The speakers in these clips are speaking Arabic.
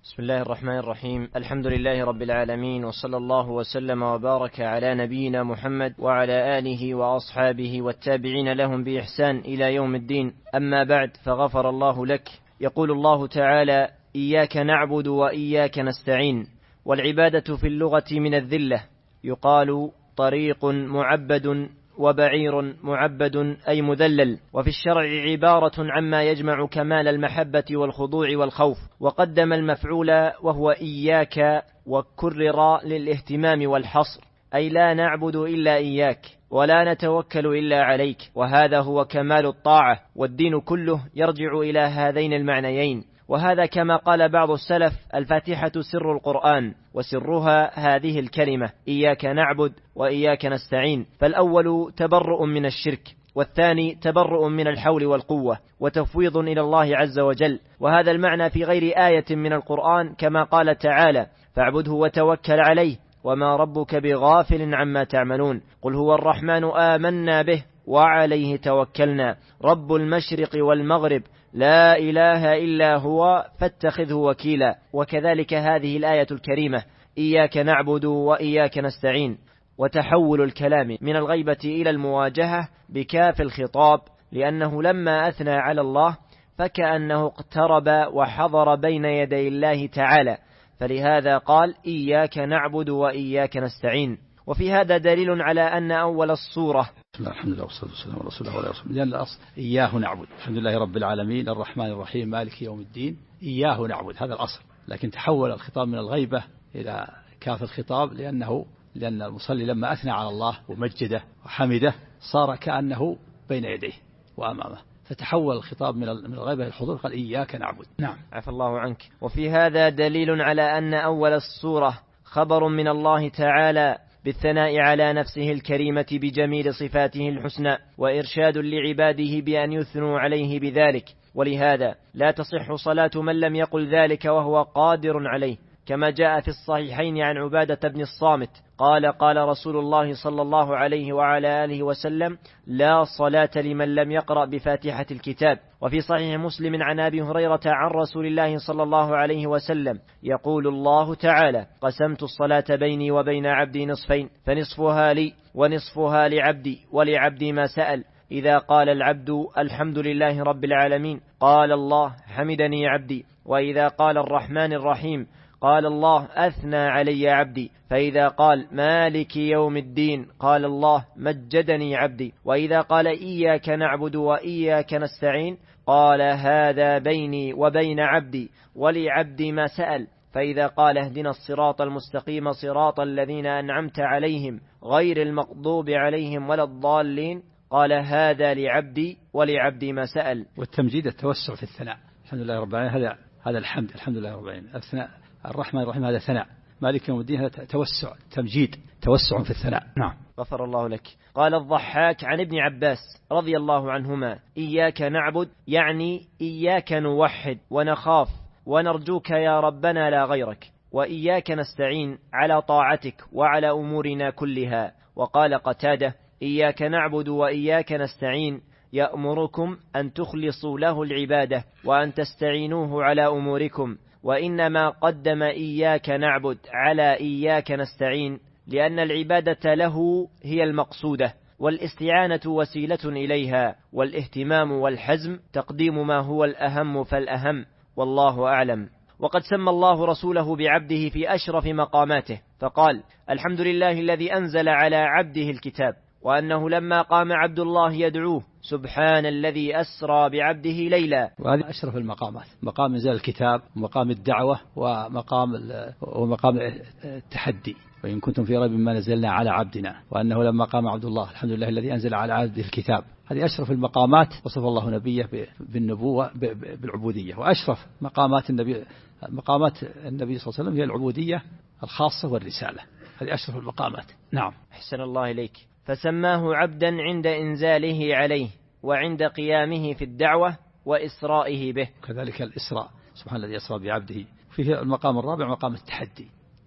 بسم الله الرحمن الرحيم. الحمد لله رب العالمين، وصلى الله وسلم وبارك على نبينا محمد وعلى آله وأصحابه والتابعين لهم بإحسان إلى يوم الدين. أما بعد، فغفر الله لك. يقول الله تعالى: إياك نعبد وإياك نستعين. والعبادة في اللغة من الذلة، يقال طريق معبد وبعير معبد أي مذلل، وفي الشرع عبارة عما يجمع كمال المحبة والخضوع والخوف، وقدم المفعول وهو إياك، وكرر للاهتمام والحصر، أي لا نعبد إلا إياك ولا نتوكل إلا عليك. وهذا هو كمال الطاعة، والدين كله يرجع إلى هذين المعنيين. وهذا كما قال بعض السلف: الفاتحة سر القرآن، وسرها هذه الكلمة إياك نعبد وإياك نستعين. فالأول تبرؤ من الشرك، والثاني تبرؤ من الحول والقوة، وتفويض إلى الله عز وجل. وهذا المعنى في غير آية من القرآن، كما قال تعالى: فاعبده وتوكل عليه وما ربك بغافل عما تعملون. قل هو الرحمن آمنا به وعليه توكلنا رب المشرق والمغرب لا إله إلا هو فاتخذه وكيلا. وكذلك هذه الآية الكريمة: إياك نعبد وإياك نستعين. وتحول الكلام من الغيبة إلى المواجهة بكاف الخطاب، لأنه لما أثنى على الله فكأنه اقترب وحضر بين يدي الله تعالى، فلهذا قال: إياك نعبد وإياك نستعين. وفي هذا دليل على أن أول الصورة الحمد لله والصلاة والسلام على رسول الله وعلى آله وصحبه. لأن الأصل إياه نعبد، الحمد لله رب العالمين الرحمن الرحيم مالك يوم الدين، إياه نعبد، هذا الأصل. لكن تحول الخطاب من الغيبة إلى كاف الخطاب، لأن المصلي لما أثنى على الله ومجده وحمده صار كأنه بين يديه وأمامه، فتحول الخطاب من الغيبة إلى الحضور، قال: إياك نعبد. نعم، عفى الله عنك. وفي هذا دليل على أن أول السورة خبر من الله تعالى بالثناء على نفسه الكريمة بجميل صفاته الحسنى، وإرشاد لعباده بأن يثنوا عليه بذلك. ولهذا لا تصح صلاة من لم يقل ذلك وهو قادر عليه، كما جاء في الصحيحين عن عبادة بن الصامت قال: قال رسول الله صلى الله عليه وعلى آله وسلم: لا صلاة لمن لم يقرأ بفاتحة الكتاب. وفي صحيح مسلم عن أبي هريرة عن رسول الله صلى الله عليه وسلم يقول الله تعالى: قسمت الصلاة بيني وبين عبدي نصفين، فنصفها لي ونصفها لعبدي، ولعبدي ما سأل. إذا قال العبد الحمد لله رب العالمين قال الله: حمدني عبدي. وإذا قال الرحمن الرحيم قال الله: أثنى علي عبدي. فإذا قال مالك يوم الدين قال الله: مجدني عبدي. وإذا قال إياك نعبد وإياك نستعين قال: هذا بيني وبين عبدي ولعبدي ما سأل. فإذا قال اهدنا الصراط المستقيم صراط الذين أنعمت عليهم غير المغضوب عليهم ولا الضالين قال: هذا لعبدي ولعبدي ما سأل. والتمجيد التوسع في الثناء، الحمد لله رب العالمين، هذا الحمد، الحمد لله رب العالمين. الثناء الرحمن الرحيم هذا ثناء، مالك يوم الدين هذا توسع، تمجيد، توسع في الثناء. نعم، غفر الله لك. قال الضحاك عن ابن عباس رضي الله عنهما: إياك نعبد يعني إياك نوحد ونخاف ونرجوك يا ربنا لا غيرك، وإياك نستعين على طاعتك وعلى أمورنا كلها. وقال قتادة: إياك نعبد وإياك نستعين يأمركم أن تخلصوا له العبادة وأن تستعينوه على أموركم. وإنما قدم إياك نعبد على إياك نستعين لأن العبادة له هي المقصودة، والاستعانة وسيلة إليها، والاهتمام والحزم تقديم ما هو الأهم فالأهم، والله أعلم. وقد سمى الله رسوله بعبده في أشرف مقاماته، فقال: الحمد لله الذي أنزل على عبده الكتاب. وأنه لما قام عبد الله يدعوه: سبحان الذي أسرى بعبده ليلا. وهذه أشرف المقامات، مقام إنزال الكتاب ومقام الدعوة ومقام التحدي، وإن كنتم في ريب مما نزلنا على عبدنا. وأنه لما قام عبد الله: الحمد لله الذي أنزل على عبده الكتاب. هذه أشرف المقامات، وصف الله نبيه بالنبوة بالعبودية. وأشرف مقامات النبي صلى الله عليه وسلم هي العبودية الخاصة والرسالة، هذه أشرف المقامات. نعم، أحسن الله إليك. فسماه عبدا عند إنزاله عليه وعند قيامه في الدعوة وإسرائه به. كذلك الإسراء، سبحان الذي أسرى بعبده. فيه المقام الرابع مقام التحدي،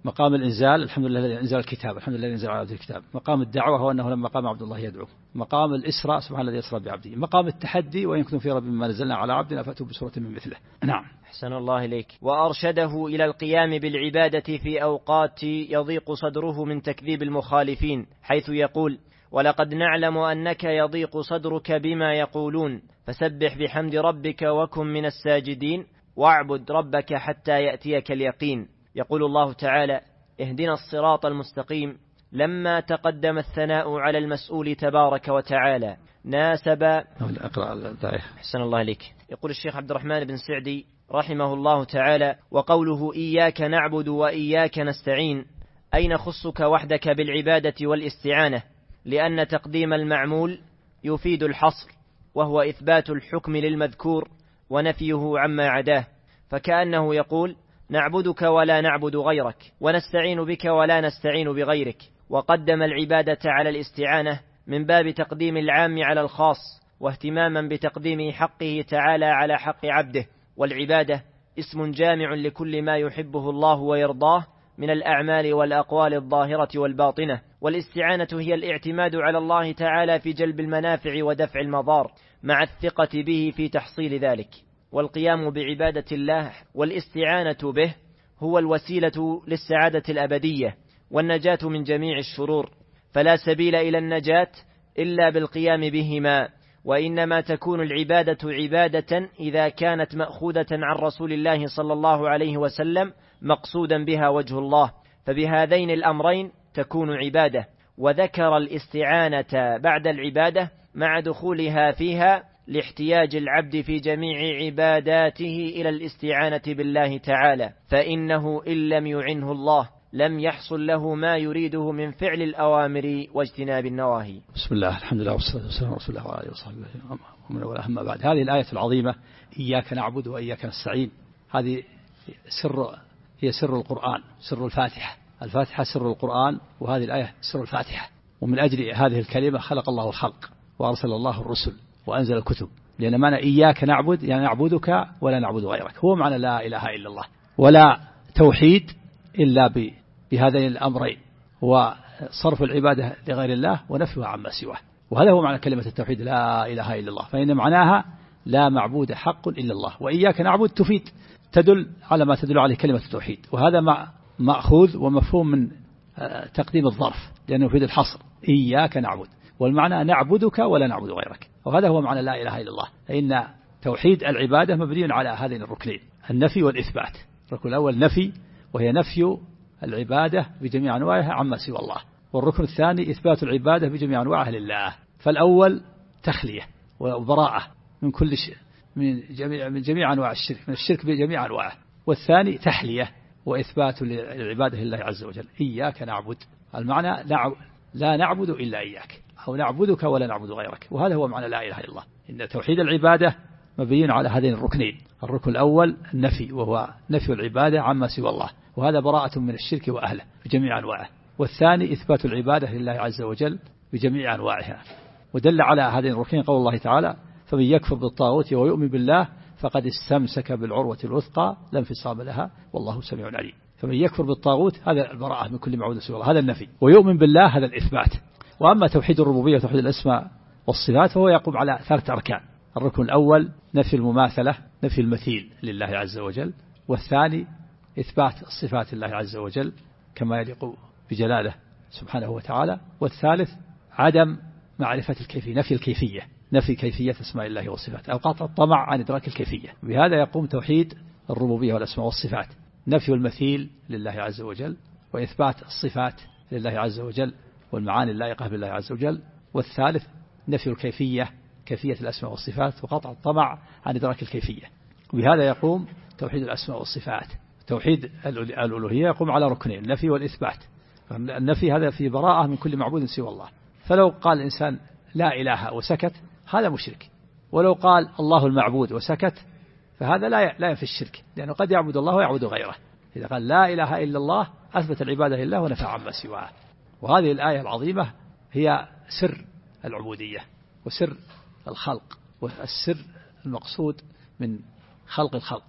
مقام الإنزال الحمد لله الذي أنزل الكتاب، الحمد لله الذي أنزل على عبده الكتاب. مقام الدعوة هو أنه لما قام عبد الله يدعو. مقام الإسراء سبحان الذي أسرى بعبده. مقام التحدي وإن كنتم في ريب مما نزلنا على عبدنا فأتوا بسورة من مثله. نعم. أحسن الله إليك. وأرشده إلى القيام بالعبادة في أوقات يضيق صدره من تكذيب المخالفين، حيث يقول: ولقد نعلم أنك يضيق صدرك بما يقولون فسبح بحمد ربك وكن من الساجدين واعبد ربك حتى يأتيك اليقين. يقول الله تعالى: اهدنا الصراط المستقيم، لما تقدم الثناء على المسؤول تبارك وتعالى ناسب. أقرأ الآية. أحسن الله إليك. يقول الشيخ عبد الرحمن بن سعدي رحمه الله تعالى: وقوله إياك نعبد وإياك نستعين أي نخصك وحدك بالعبادة والاستعانة، لأن تقديم المعمول يفيد الحصر، وهو إثبات الحكم للمذكور ونفيه عما عداه، فكأنه يقول: نعبدك ولا نعبد غيرك، ونستعين بك ولا نستعين بغيرك. وقدم العبادة على الاستعانة من باب تقديم العام على الخاص، واهتماما بتقديم حقه تعالى على حق عبده. والعبادة اسم جامع لكل ما يحبه الله ويرضاه من الأعمال والأقوال الظاهرة والباطنة، والاستعانة هي الاعتماد على الله تعالى في جلب المنافع ودفع المضار مع الثقة به في تحصيل ذلك. والقيام بعبادة الله والاستعانة به هو الوسيلة للسعادة الأبدية والنجاة من جميع الشرور، فلا سبيل إلى النجاة إلا بالقيام بهما، وإنما تكون العبادة عبادة إذا كانت مأخوذة عن رسول الله صلى الله عليه وسلم مقصودا بها وجه الله، فبهذين الأمرين تكون عبادة. وذكر الاستعانة بعد العبادة مع دخولها فيها لاحتياج العبد في جميع عباداته إلى الاستعانة بالله تعالى، فإنه إن لم يعنه الله لم يحصل له ما يريده من فعل الأوامر واجتناب النواهي. بسم الله الحمد لله والصلاة والسلام على رسول الله وعلى آله وصحبه ومن والاه، أما بعد. هذه الآية العظيمة إياك نعبد وإياك نستعين، هذه هي سر القرآن، سر الفاتحة. الفاتحة سر القرآن، وهذه الآية سر الفاتحة. ومن أجل هذه الكلمة خلق الله الخلق وأرسل الله الرسل وأنزل الكتب، لأن معنى إياك نعبد يعني نعبدك ولا نعبد غيرك، هو معنى لا إله إلا الله. ولا توحيد إلا بهذين الأمرين، وصرف العبادة لغير الله ونفيها عما سواه. وهذا هو معنى كلمة التوحيد لا إله إلا الله، فإن معناها لا معبود حق إلا الله. وإياك نعبد تفيد، تدل على ما تدل عليه كلمة التوحيد، وهذا مأخوذ ومفهوم من تقديم الظرف، لأنه يفيد الحصر. إياك نعبد، والمعنى نعبدك ولا نعبد غيرك، وهذا هو معنى لا إله إلا الله. فإن توحيد العبادة مبني على هذين الركنين، النفي والإثبات. الركن الأول نفي، وهي نفي العبادة بجميع أنواعها عما سوى الله، والركن الثاني إثبات العبادة بجميع أنواعها لله. فالأول تخلية وبراءة من كل شيء، من جميع أنواع الشرك، من الشرك بجميع أنواعه. والثاني تحلية وإثبات العبادة لله عز وجل. إياك نعبد، المعنى لا نعبد إلا إياك، أو نعبدك ولا نعبد غيرك، وهذا هو معنى لا إله إلا الله. إن توحيد العبادة مبين على هذين الركنين. الركن الأول النفي، وهو نفي العبادة عما سوى الله، وهذا براءة من الشرك وأهله بجميع أنواعه. والثاني إثبات العبادة لله عز وجل بجميع أنواعها. ودل على هذين الركنين قول الله تعالى: فمن يكفر بالطاغوت ويؤمن بالله فقد استمسك بالعروة الوثقى لا انفصام لها والله سميع عليم. فمن يكفر بالطاغوت هذا البراءة من كل معبود سوى الله، هذا النفي. ويؤمن بالله هذا الإثبات. وأما توحيد الربوبية وتوحيد الأسماء والصفات فهو يقوم على 3 أركان. الركن الأول نفي المماثلة، نفي المثيل لله عز وجل. والثاني إثبات الصفات لله عز وجل كما يليق بجلاله سبحانه وتعالى. والثالث عدم معرفة الكيفية، نفي الكيفية، نفي كيفية أسماء الله وصفاته، أو قطع الطمع عن إدراك الكيفية. بهذا يقوم توحيد الربوبية والأسماء والصفات: نفي المثيل لله عز وجل، وإثبات الصفات لله عز وجل والمعاني اللائقة بالله عز وجل. والثالث نفي الكيفية، كيفية الأسماء والصفات، وقطع الطمع عن إدراك الكيفية. وبهذا يقوم توحيد الأسماء والصفات. توحيد الألوهية يقوم على ركنين: النفي والإثبات. النفي هذا في براءة من كل معبود سوى الله. فلو قال الإنسان لا إله وسكت هذا مشرك، ولو قال الله المعبود وسكت فهذا لا ينفي الشرك، لأنه قد يعبد الله ويعبد غيره. إذا قال لا إله إلا الله أثبت العبادة لله ونفى عما سواه. وهذه الآية العظيمة هي سر العبودية وسر الخلق، والسر المقصود من خلق الخلق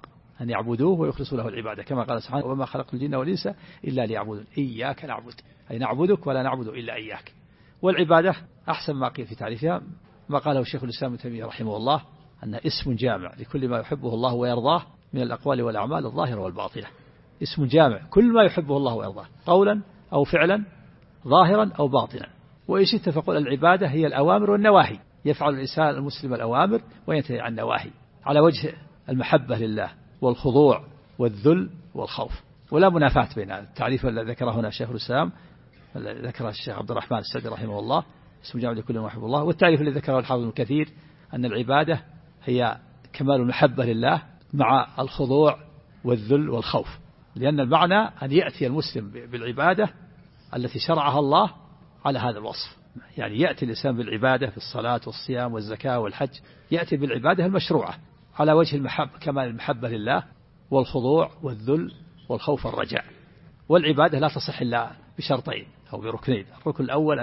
أن يعبدوه ويخلصوا له العبادة، كما قال سبحانه وما خلقت الجن والإنس إلا ليعبدون. إياك نعبد أي نعبدك ولا نعبد إلا إياك. والعبادة أحسن ما قيل في تعريفها ما قاله الشيخ الإسلام ابن تيمية رحمه الله، أن اسم جامع لكل ما يحبه الله ويرضاه من الأقوال والأعمال الظاهرة والباطنة. اسم جامع كل ما يحبه الله ويرضاه قولا أو فعلا ظاهرا أو باطنا. وإن شئت فقل العبادة هي الأوامر والنواهي، يفعل الإنسان المسلم الأوامر وينتهي عن النواهي على وجه المحبة لله والخضوع والذل والخوف. ولا منافاة بين التعريف الذي ذكره هنا شيخ الإسلام ذكره الشيخ عبد الرحمن السعدي رحمه الله اسم جامع لكل ما يحب الله، والتعريف الذي ذكره الحافظ ابن كثير أن العبادة هي كمال المحبة لله مع الخضوع والذل والخوف، لأن المعنى أن يأتي المسلم بالعبادة التي شرعها الله على هذا الوصف. يعني يأتي الإنسان بالعبادة في الصلاة والصيام والزكاة والحج، يأتي بالعبادة المشروعة على وجه المحبة كمال المحبة لله والخضوع والذل والخوف والرجاء. والعبادة لا تصح إلا بشرطين أو بركنين. الركن الأول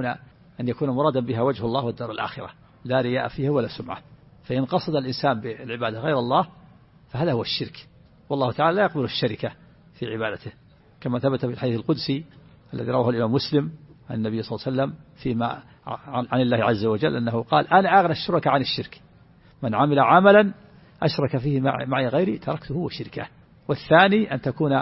أن يكون مرادا بها وجه الله والدار الآخرة، لا رياء فيها ولا سمعة. فإن قصد الإنسان بالعبادة غير الله فهذا هو الشرك، والله تعالى لا يقبل الشركة في عبادته، كما ثبت في الحديث القدسي الذي رواه الإمام مسلم عن النبي صلى الله عليه وسلم فيما عن الله عز وجل أنه قال أنا أغنى الشركاء عن الشرك، من عمل عملا أشرك فيه معي غيري تركته وشركه. والثاني أن تكون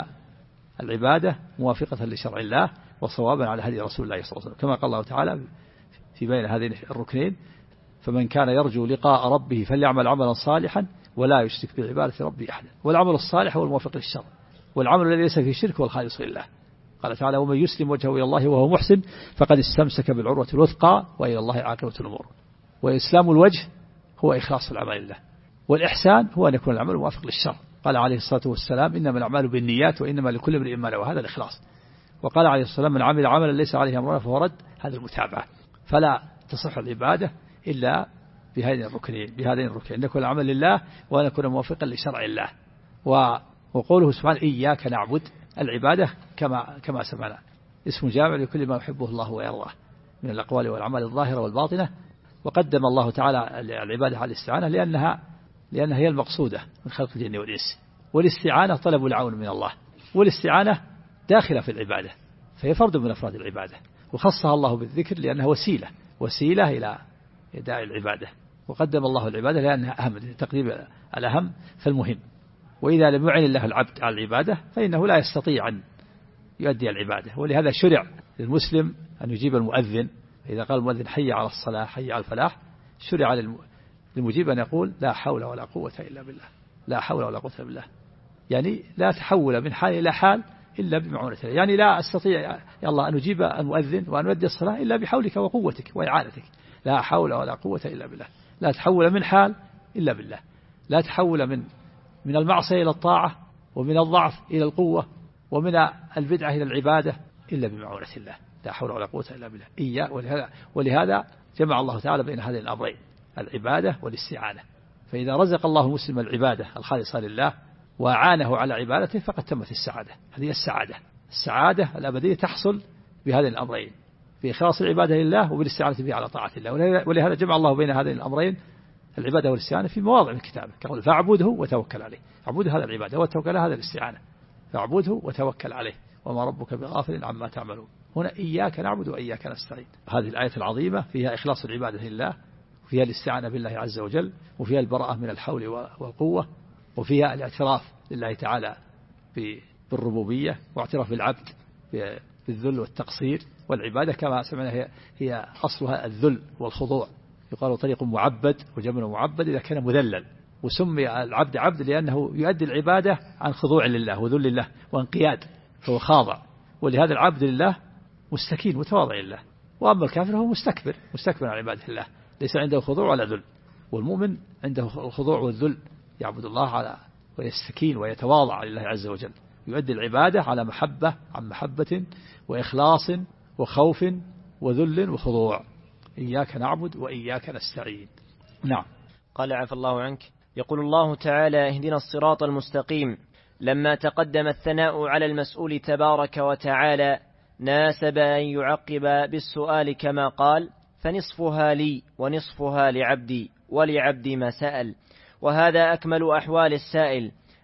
العبادة موافقة لشرع الله وصوابا على هدي رسول الله صلى الله عليه وسلم، كما قال الله تعالى في بين هذين الركنين فمن كان يرجو لقاء ربه فليعمل عملا صالحا ولا يشرك بعبادة ربه أحدا. والعمل الصالح هو الموافق للشرع، والعمل الذي ليس فيه شرك هو الخالص لله. قال تعالى ومن يسلم وجهه إلى الله وهو محسن فقد استمسك بالعروة الوثقى وإلى الله عاقبة الأمور. وإسلام الوجه هو إخلاص العمل لله، والإحسان هو أن يكون العمل موافق للشرع. قال عليه الصلاة والسلام إنما الأعمال بالنيات وإنما لكل امرئ ما نوى، وهذا الإخلاص. وقال عليه الصلاة والسلام من عمل عملا ليس عليه أمرنا فهو رد، هذا المتابعة. فلا تصح العبادة إلا بهذين الركنين أن يكون العمل لله وأن يكون موافقا لشرع الله. وقوله سبحانه إياك نعبد، العبادة كما سمعنا اسم جامع لكل ما يحبه الله ويرضاه من الأقوال والأعمال الظاهرة والباطنة. وقدم الله تعالى العبادة على الاستعانة لأنها هي المقصودة من خلق الجن والإنس، والاستعانة طلب العون من الله، والاستعانة داخلة في العبادة فهي فرد من أفراد العبادة، وخصها الله بالذكر لأنها وسيلة إلى إداء العبادة. وقدم الله العبادة لأنها أهم، تقديم الأهم فالمهم. وإذا لم يعن الله العبد على العبادة فإنه لا يستطيع أن يؤدي العبادة. ولهذا شرع للمسلم أن يجيب المؤذن، إذا قال المؤذن حي على الصلاة حي على الفلاح، شرع للمجيب أن يقول لا حول ولا قوة إلا بالله، لا حول ولا قوة إلا بالله، يعني لا تحول من حال إلى حال إلا بمعونة الله. يعني لا أستطيع يا الله أن أجيب المؤذن وأن أؤدي الصلاة إلا بحولك وقوتك وإعانتك، لا حول ولا قوة إلا بالله. لا تحول من حال إلا بالله، لا تحول من المعصية إلى الطاعة، ومن الضعف إلى القوة، ومن البدعة إلى العبادة إلا بمعونة الله، لا حول ولا قوة إلا بالله. ولهذا جمع الله تعالى بين هذين الأمرين العبادة والاستعانة. فإذا رزق الله مسلم العبادة الخالصة لله وأعانه على عبادته فقد تمت السعادة. هذه السعادة الأبدية تحصل بهذين الأمرين، بإخلاص العبادة لله وبالاستعانة به على طاعة الله. ولهذا جمع الله بين هذين الأمرين العبادة والاستعانة في مواضع من كتابه، كقول فاعبده وتوكل عليه. عبده هذا العبادة، والتوكل هذا الاستعانة. فاعبده وتوكل عليه وما ربك بغافل عما تعملون. هنا إياك نعبد وإياك نستعين. هذه الآية العظيمة فيها إخلاص العبادة لله، وفيها الاستعانة بالله عز وجل، وفيها البراءة من الحول والقوة، وفيها الاعتراف لله تعالى بالربوبية، واعتراف العبد بالذل والتقصير. والعبادة كما سمعنا هي أصلها الذل والخضوع. يقال طريق معبد وجمل معبد إذا كان مذلل. وسمي العبد عبد لأنه يؤدي العبادة عن خضوع لله وذل لله وانقياد، فهو خاضع. ولهذا العبد لله مستكين متواضع لله. وأما الكافر هو مستكبر عن عبادة الله، ليس عنده خضوع ولا ذل. والمؤمن عنده الخضوع والذل، يعبد الله على ويستكين ويتواضع لله عز وجل، يؤدي العبادة على عن محبة وإخلاص وخوف وذل وخضوع. إياك نعبد وإياك نستعين. نعم. قال عفى الله عنك. يقول الله تعالى اهدنا الصراط المستقيم. لما تقدم الثناء على المسؤول تبارك وتعالى ناسب أن يعقب بالسؤال كما قال فنصفها لي ونصفها لعبدي ولعبدي ما سأل. وهذا أكمل أحوال السائل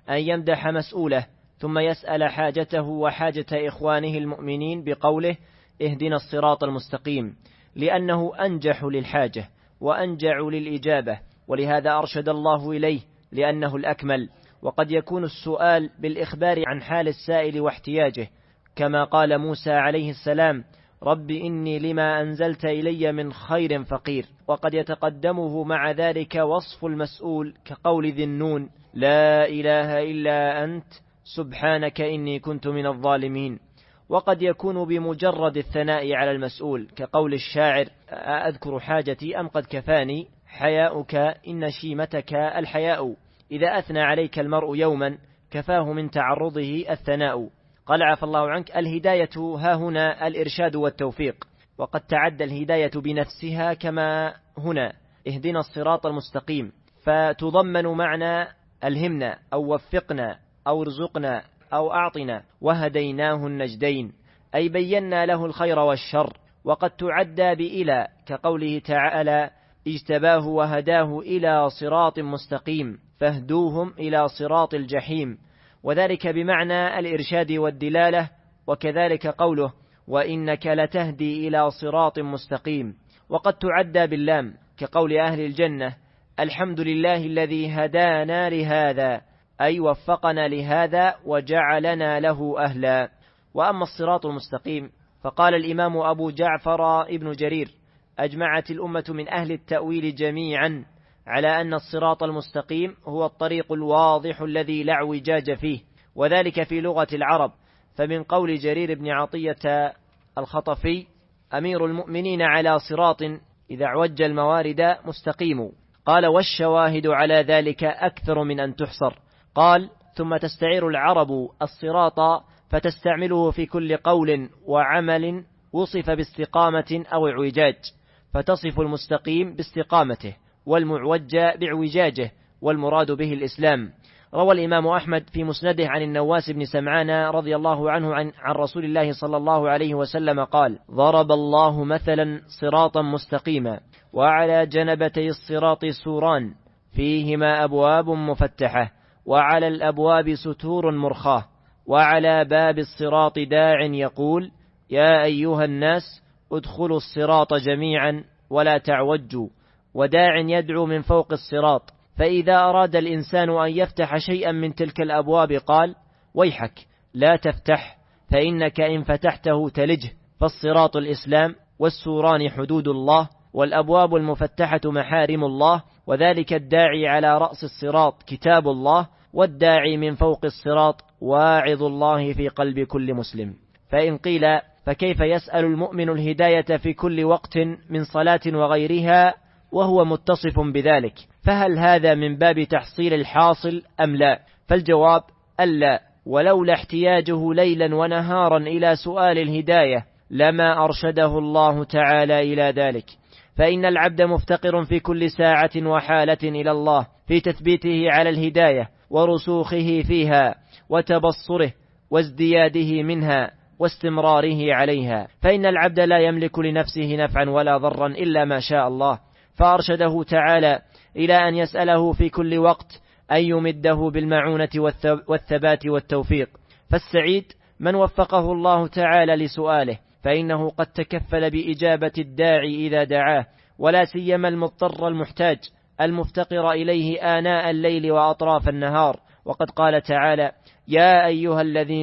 أن يمدح مسؤوله ثم يسأل حاجته وحاجة إخوانه المؤمنين بقوله اهدنا الصراط المستقيم، لأنه أنجح للحاجة وأنجع للإجابة، ولهذا أرشد الله إليه لأنه الأكمل. وقد يكون السؤال بالإخبار عن حال السائل واحتياجه، كما قال موسى عليه السلام رب إني لما أنزلت إلي من خير فقير. وقد يتقدمه مع ذلك وصف المسؤول كقول ذي النون لا إله إلا أنت سبحانك إني كنت من الظالمين. وقد يكون بمجرد الثناء على المسؤول كقول الشاعر أذكر حاجتي أم قد كفاني حياؤك إن شيمتك الحياء، إذا أثنى عليك المرء يوما كفاه من تعرضه الثناء. قال عفى الله عنك الهداية ها هنا الإرشاد والتوفيق، وقد تعدى الهداية بنفسها كما هنا اهدنا الصراط المستقيم، فتضمن معنى الهمنا أو وفقنا أو ارزقنا أو أعطنا، وهديناه النجدين أي بينا له الخير والشر. وقد تعدى بإلى كقوله تعالى اجتباه وهداه إلى صراط مستقيم فاهدوهم إلى صراط الجحيم، وذلك بمعنى الإرشاد والدلالة. وكذلك قوله وإنك لتهدي إلى صراط مستقيم. وقد تعدى باللام كقول أهل الجنة الحمد لله الذي هدانا لهذا أي وفقنا لهذا وجعلنا له أهلا. وأما الصراط المستقيم فقال الإمام أبو جعفر ابن جرير أجمعت الأمة من أهل التأويل جميعا على أن الصراط المستقيم هو الطريق الواضح الذي لا اعوجاج فيه، وذلك في لغة العرب. فمن قول جرير بن عطية الخطفي أمير المؤمنين على صراط إذا اعوج الموارد مستقيم. قال والشواهد على ذلك أكثر من أن تحصر. قال ثم تستعير العرب الصراط فتستعمله في كل قول وعمل وصف باستقامة أو اعوجاج، فتصف المستقيم باستقامته والمعوج باعوجاجه، والمراد به الإسلام. روى الإمام أحمد في مسنده عن النواس بن سمعان رضي الله عنه عن رسول الله صلى الله عليه وسلم قال ضرب الله مثلا صراطا مستقيما وعلى جنبتي الصراط سوران فيهما أبواب مفتحة وعلى الأبواب ستور مرخاة وعلى باب الصراط داع يقول يا أيها الناس ادخلوا الصراط جميعا ولا تعوجوا، وداع يدعو من فوق الصراط، فإذا أراد الإنسان أن يفتح شيئا من تلك الأبواب قال ويحك لا تفتح فإنك إن فتحته تلجه، فالصراط الإسلام والسوران حدود الله والأبواب المفتحة محارم الله، وذلك الداعي على رأس الصراط كتاب الله، والداعي من فوق الصراط واعظ الله في قلب كل مسلم. فإن قيل فكيف يسأل المؤمن الهداية في كل وقت من صلاة وغيرها وهو متصف بذلك؟ فهل هذا من باب تحصيل الحاصل أم لا؟ فالجواب ألا، ولولا احتياجه ليلا ونهارا إلى سؤال الهداية لما أرشده الله تعالى إلى ذلك. فإن العبد مفتقر في كل ساعة وحالة إلى الله في تثبيته على الهداية ورسوخه فيها وتبصره وازدياده منها واستمراره عليها، فإن العبد لا يملك لنفسه نفعا ولا ضرا إلا ما شاء الله، فأرشده تعالى إلى أن يسأله في كل وقت أن يمده بالمعونة والثبات والتوفيق. فالسعيد من وفقه الله تعالى لسؤاله، فإنه قد تكفل بإجابة الداعي إذا دعاه، ولا سيما المضطر المحتاج المفتقر إليه آناء الليل وأطراف النهار. وقد قال تعالى يا أيها الذين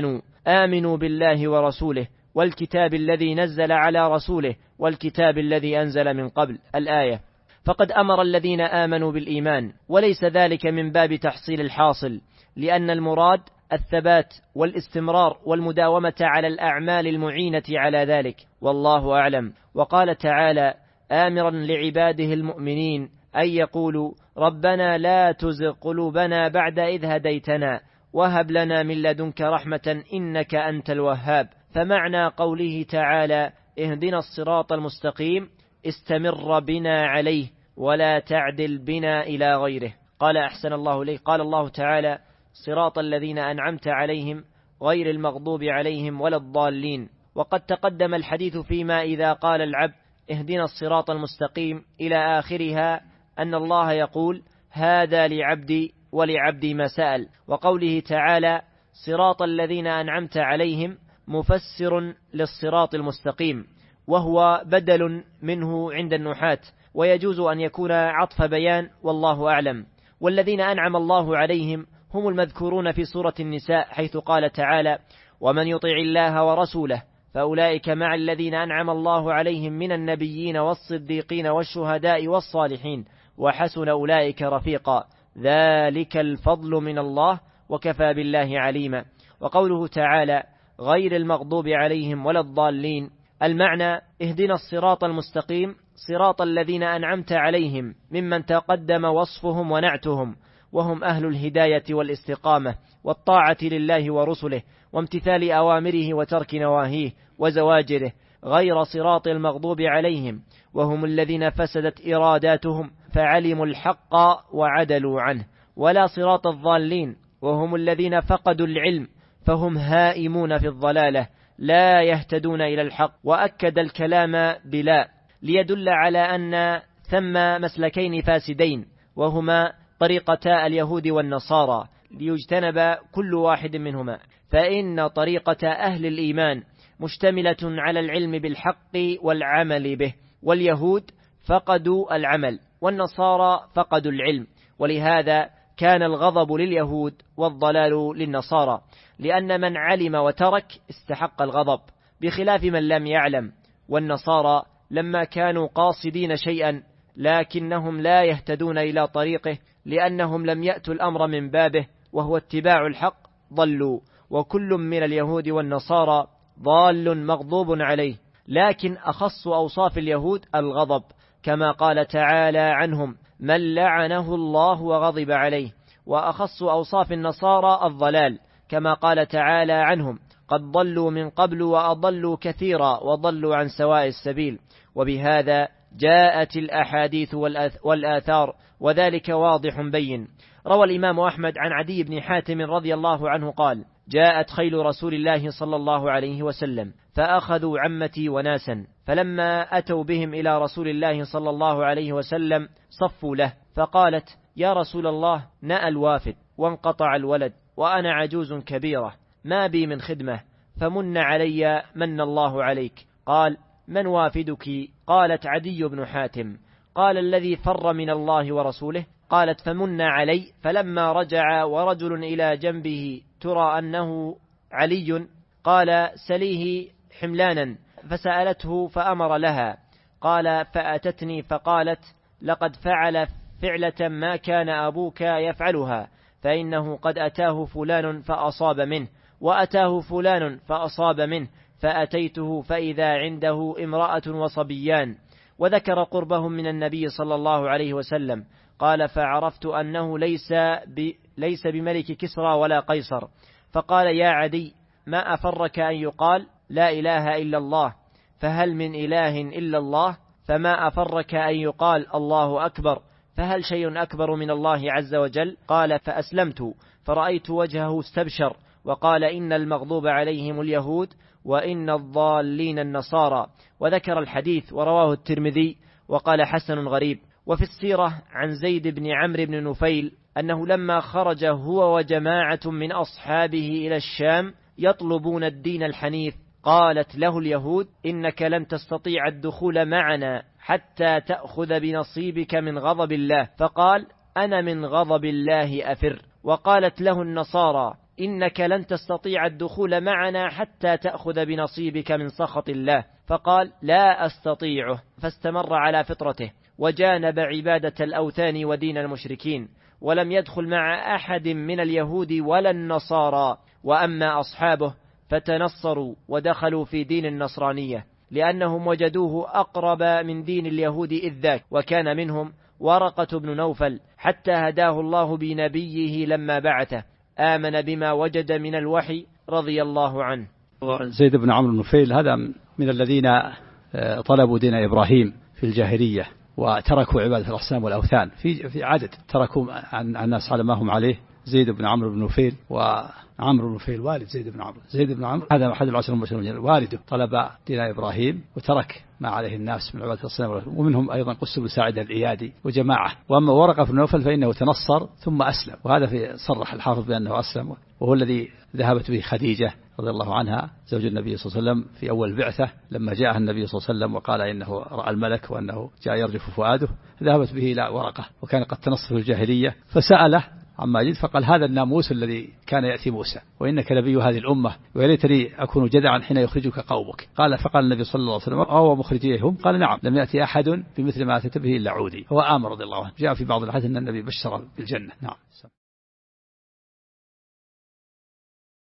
آمنوا بالله ورسوله والكتاب الذي نزل على رسوله والكتاب الذي أنزل من قبل الآية. فقد أمر الذين آمنوا بالإيمان، وليس ذلك من باب تحصيل الحاصل، لأن المراد الثبات والاستمرار والمداومة على الأعمال المعينة على ذلك، والله أعلم. وقال تعالى آمرا لعباده المؤمنين أن يقولوا ربنا لا تزغ قلوبنا بعد إذ هديتنا وهب لنا من لدنك رحمة إنك أنت الوهاب. فمعنى قوله تعالى اهدنا الصراط المستقيم استمر بنا عليه ولا تعدل بنا إلى غيره. قال أحسن الله إليه قال الله تعالى صراط الذين أنعمت عليهم غير المغضوب عليهم ولا الضالين. وقد تقدم الحديث فيما إذا قال العبد اهدنا الصراط المستقيم إلى آخرها أن الله يقول هذا لعبدي ولعبدي ما سأل. وقوله تعالى صراط الذين أنعمت عليهم مفسر للصراط المستقيم، وهو بدل منه عند النحاة، ويجوز أن يكون عطف بيان والله أعلم. والذين أنعم الله عليهم هم المذكورون في سورة النساء، حيث قال تعالى ومن يطع الله ورسوله فأولئك مع الذين أنعم الله عليهم من النبيين والصديقين والشهداء والصالحين وحسن أولئك رفيقا ذلك الفضل من الله وكفى بالله عليما. وقوله تعالى غير المغضوب عليهم ولا الضالين، المعنى اهدنا الصراط المستقيم صراط الذين أنعمت عليهم ممن تقدم وصفهم ونعتهم، وهم أهل الهداية والاستقامة والطاعة لله ورسله وامتثال أوامره وترك نواهيه وزواجره، غير صراط المغضوب عليهم وهم الذين فسدت إراداتهم فعلموا الحق وعدلوا عنه، ولا صراط الضالين وهم الذين فقدوا العلم فهم هائمون في الضلالة لا يهتدون إلى الحق. وأكد الكلام بلا ليدل على أن ثم مسلكين فاسدين، وهما طريقتا اليهود والنصارى، ليجتنب كل واحد منهما، فإن طريقة أهل الإيمان مشتملة على العلم بالحق والعمل به، واليهود فقدوا العمل والنصارى فقدوا العلم، ولهذا كان الغضب لليهود والضلال للنصارى، لأن من علم وترك استحق الغضب بخلاف من لم يعلم. والنصارى لما كانوا قاصدين شيئا لكنهم لا يهتدون إلى طريقه لأنهم لم يأتوا الأمر من بابه وهو اتباع الحق ضلوا، وكل من اليهود والنصارى ضال مغضوب عليه، لكن أخص أوصاف اليهود الغضب، كما قال تعالى عنهم من لعنه الله وغضب عليه، وأخص أوصاف النصارى الضلال، كما قال تعالى عنهم قد ضلوا من قبل وأضلوا كثيرا وضلوا عن سواء السبيل. وبهذا جاءت الأحاديث والآثار، وذلك واضح بين. روى الإمام أحمد عن عدي بن حاتم رضي الله عنه قال جاءت خيل رسول الله صلى الله عليه وسلم فأخذوا عمتي وناسا، فلما أتوا بهم إلى رسول الله صلى الله عليه وسلم صفوا له، فقالت يا رسول الله نأى الوافد وانقطع الولد وأنا عجوز كبيرة ما بي من خدمة، فمن علي من الله عليك. قال من وافدك؟ قالت عدي بن حاتم. قال الذي فر من الله ورسوله. قالت فمن علي. فلما رجع ورجل إلى جنبه ترى أنه علي قال سليه حملانا، فسألته فأمر لها. قال فأتتني فقالت لقد فعل فعلة ما كان أبوك يفعلها، فإنه قد أتاه فلان فأصاب منه وأتاه فلان فأصاب منه، فأتيته فإذا عنده امرأة وصبيان، وذكر قربهم من النبي صلى الله عليه وسلم. قال فعرفت أنه ليس بملك كسرى ولا قيصر، فقال يا عدي ما أفرك أن يقال لا إله إلا الله، فهل من إله إلا الله؟ فما أفرك أن يقال الله أكبر، فهل شيء أكبر من الله عز وجل؟ قال فأسلمت فرأيت وجهه استبشر، وقال إن المغضوب عليهم اليهود وإن الضالين النصارى، وذكر الحديث ورواه الترمذي وقال حسن غريب. وفي السيرة عن زيد بن عمرو بن نفيل أنه لما خرج هو وجماعة من أصحابه إلى الشام يطلبون الدين الحنيف، قالت له اليهود إنك لن تستطيع الدخول معنا حتى تأخذ بنصيبك من غضب الله، فقال أنا من غضب الله أفر. وقالت له النصارى إنك لن تستطيع الدخول معنا حتى تأخذ بنصيبك من سخط الله، فقال لا أستطيعه، فاستمر على فطرته وجانب عبادة الأوثان ودين المشركين، ولم يدخل مع أحد من اليهود ولا النصارى. وأما أصحابه فتنصروا ودخلوا في دين النصرانية لأنهم وجدوه أقرب من دين اليهود إذ ذاك، وكان منهم ورقة بن نوفل حتى هداه الله بنبيه لما بعثه، آمن بما وجد من الوحي رضي الله عنه. زيد بن عمرو بن نفيل هذا من الذين طلبوا دين إبراهيم في الجاهلية وتركوا عبادة الأصنام والأوثان في عدد، تركوا عن الناس على ما هم عليه زيد بن عمرو بن نفيل، وعمرو بن نفيل والد زيد بن عمرو. زيد بن عمرو هذا أحد العشر المبشرين، والده طلب دين إبراهيم وترك ما عليه الناس من عبادة الصنم، ومنهم أيضا قس بن ساعد العيادي وجماعة. وأما ورقة بن نوفل فإنه تنصر ثم أسلم، وهذا في صرح الحافظ بأنه أسلم، وهو الذي ذهبت به خديجة رضي الله عنها زوج النبي صلى الله عليه وسلم في أول بعثة، لما جاء النبي صلى الله عليه وسلم وقال إنه رأى الملك وأنه جاء يرجف فؤاده، ذهبت به إلى ورقة وكان قد تنصر في الجاهلية، فسأله عما يجد فقال هذا الناموس الذي كان يأتي موسى، وإنك نبي هذه الأمة، وليتني أكون جدعا حين يخرجك قومك. قال فقال النبي صلى الله عليه وسلم أو مخرجيهم؟ قال نعم، لم يأتي أحد بمثل ما أتت به إلا عودي. هو آمر رضي الله عنه، جاء في بعض الحديث أن النبي بشر بالجنة. نعم.